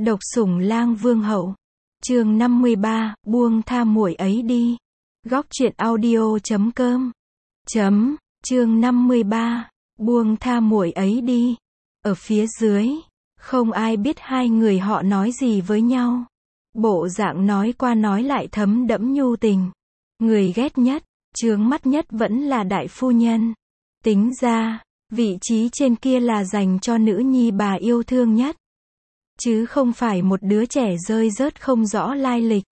Độc sủng lang vương hậu. Chương 53, buông tha muội ấy đi. Góc truyện audio.com. Chương 53, buông tha muội ấy đi. Ở phía dưới, không ai biết hai người họ nói gì với nhau. Bộ dạng nói qua nói lại thấm đẫm nhu tình. Người ghét nhất, chướng mắt nhất vẫn là đại phu nhân. Tính ra, vị trí trên kia là dành cho nữ nhi bà yêu thương nhất, chứ không phải một đứa trẻ rơi rớt không rõ lai lịch.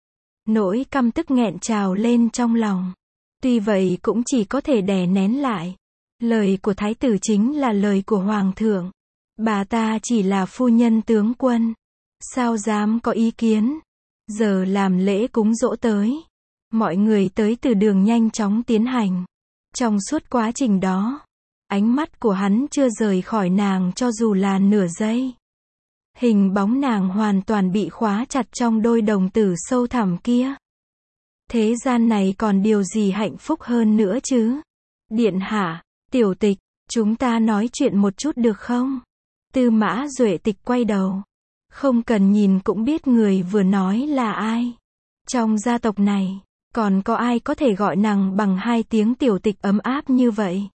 Nỗi căm tức nghẹn trào lên trong lòng. Tuy vậy cũng chỉ có thể đè nén lại. Lời của thái tử chính là lời của hoàng thượng. Bà ta chỉ là phu nhân tướng quân, sao dám có ý kiến. Giờ làm lễ cúng giỗ tới. Mọi người tới từ đường nhanh chóng tiến hành. Trong suốt quá trình đó, ánh mắt của hắn chưa rời khỏi nàng cho dù là nửa giây. Hình bóng nàng hoàn toàn bị khóa chặt trong đôi đồng tử sâu thẳm kia. Thế gian này còn điều gì hạnh phúc hơn nữa chứ? Điện hạ, tiểu tịch, chúng ta nói chuyện một chút được không? Tư Mã Duệ Tịch quay đầu. Không cần nhìn cũng biết người vừa nói là ai. Trong gia tộc này, còn có ai có thể gọi nàng bằng hai tiếng tiểu tịch ấm áp như vậy?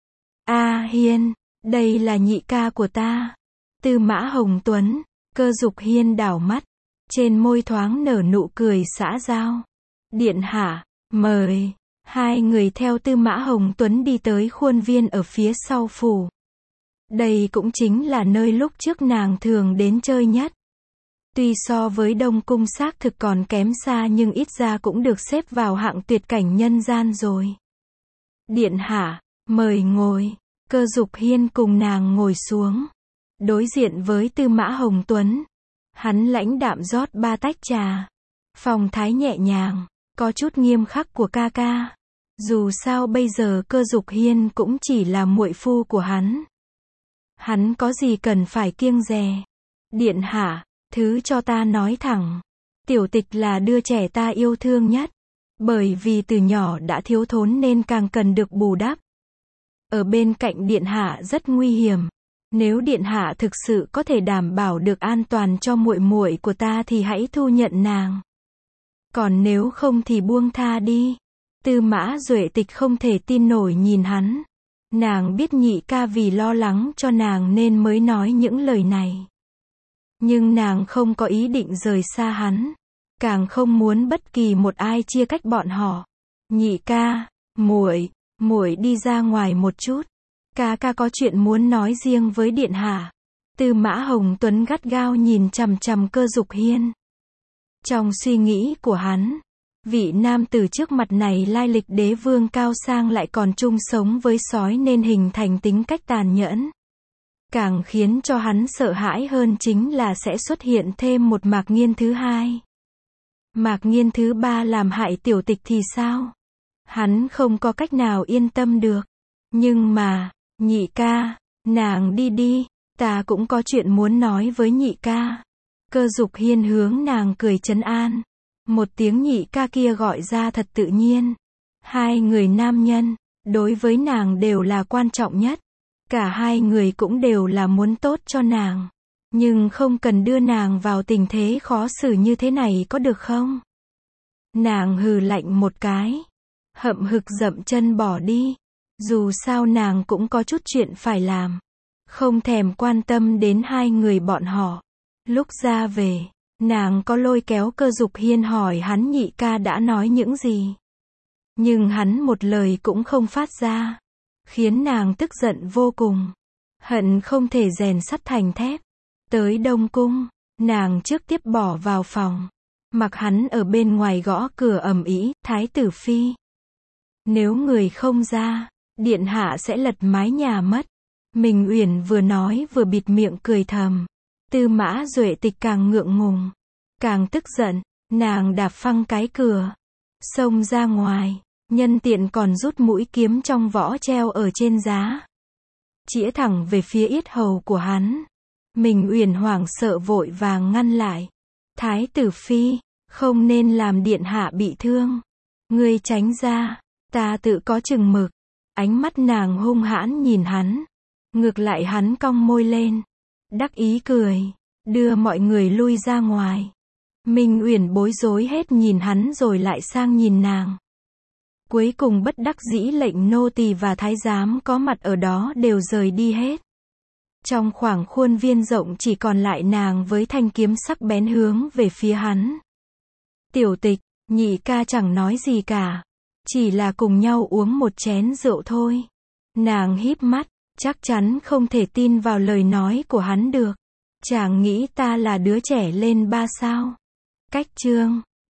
A Hiên, đây là nhị ca của ta. Tư Mã Hồng Tuấn. Cơ Dục Hiên đảo mắt, trên môi thoáng nở nụ cười xã giao. Điện hạ, mời. Hai người theo Tư Mã Hồng Tuấn đi tới khuôn viên ở phía sau phủ. Đây cũng chính là nơi lúc trước nàng thường đến chơi nhất. Tuy so với Đông Cung xác thực còn kém xa nhưng ít ra cũng được xếp vào hạng tuyệt cảnh nhân gian rồi. Điện hạ, mời ngồi. Cơ Dục Hiên cùng nàng ngồi xuống. Đối diện với Tư Mã Hồng Tuấn, hắn lãnh đạm rót 3 tách trà. Phong thái nhẹ nhàng, có chút nghiêm khắc của ca ca. Dù sao bây giờ Cơ Dục Hiên cũng chỉ là muội phu của hắn. Hắn có gì cần phải kiêng dè. Điện hạ, thứ cho ta nói thẳng. Tiểu tịch là đứa trẻ ta yêu thương nhất. Bởi vì từ nhỏ đã thiếu thốn nên càng cần được bù đắp. Ở bên cạnh điện hạ rất nguy hiểm. Nếu điện hạ thực sự có thể đảm bảo được an toàn cho muội muội của ta thì hãy thu nhận nàng. Còn nếu không thì buông tha đi. Tư Mã Duệ Tịch không thể tin nổi nhìn hắn. Nàng biết nhị ca vì lo lắng cho nàng nên mới nói những lời này. Nhưng nàng không có ý định rời xa hắn. Càng không muốn bất kỳ một ai chia cách bọn họ. Nhị ca, muội đi ra ngoài một chút. Ca ca có chuyện muốn nói riêng với điện hạ. Tư Mã Hồng Tuấn gắt gao nhìn chằm chằm Cơ Dục Hiên. Trong suy nghĩ của hắn, vị nam tử trước mặt này lai lịch đế vương cao sang lại còn chung sống với sói nên hình thành tính cách tàn nhẫn. Càng khiến cho hắn sợ hãi hơn chính là sẽ xuất hiện thêm một Mạc Nghiên thứ hai. Mạc Nghiên thứ ba làm hại tiểu tịch thì sao? Hắn không có cách nào yên tâm được. Nhưng mà, nhị ca, nàng đi đi, ta cũng có chuyện muốn nói với nhị ca. Cơ Dục Hiên hướng nàng cười trấn an. Một tiếng nhị ca kia gọi ra thật tự nhiên. Hai người nam nhân, đối với nàng đều là quan trọng nhất. Cả hai người cũng đều là muốn tốt cho nàng. Nhưng không cần đưa nàng vào tình thế khó xử như thế này có được không? Nàng hừ lạnh một cái. Hậm hực dậm chân bỏ đi. Dù sao nàng cũng có chút chuyện phải làm. Không thèm quan tâm đến hai người bọn họ. Lúc ra về, nàng có lôi kéo Cơ Dục Hiên hỏi hắn nhị ca đã nói những gì. Nhưng hắn một lời cũng không phát ra. Khiến nàng tức giận vô cùng. Hận không thể rèn sắt thành thép. Tới Đông Cung, nàng trước tiếp bỏ vào phòng. Mặc hắn ở bên ngoài gõ cửa ầm ĩ, thái tử phi. Nếu người không ra, điện hạ sẽ lật mái nhà mất. Minh Uyển vừa nói vừa bịt miệng cười thầm. Tư Mã Duệ Tịch càng ngượng ngùng, càng tức giận, nàng đạp phăng cái cửa, xông ra ngoài, nhân tiện còn rút mũi kiếm trong vỏ treo ở trên giá, chĩa thẳng về phía yết hầu của hắn. Minh Uyển hoảng sợ vội vàng ngăn lại. Thái tử phi, không nên làm điện hạ bị thương. Ngươi tránh ra, ta tự có chừng mực. Ánh mắt nàng hung hãn nhìn hắn. Ngược lại hắn cong môi lên, đắc ý cười. đưa mọi người lui ra ngoài. Minh Uyển bối rối hết nhìn hắn rồi lại sang nhìn nàng. Cuối cùng bất đắc dĩ lệnh nô tỳ và thái giám có mặt ở đó đều rời đi hết. Trong khoảng khuôn viên rộng chỉ còn lại nàng với thanh kiếm sắc bén hướng về phía hắn. Tiểu Tịch, nhị ca chẳng nói gì cả. Chỉ là cùng nhau uống một chén rượu thôi. Nàng híp mắt, chắc chắn không thể tin vào lời nói của hắn được. Chàng nghĩ ta là đứa trẻ lên 3 sao? Cách chương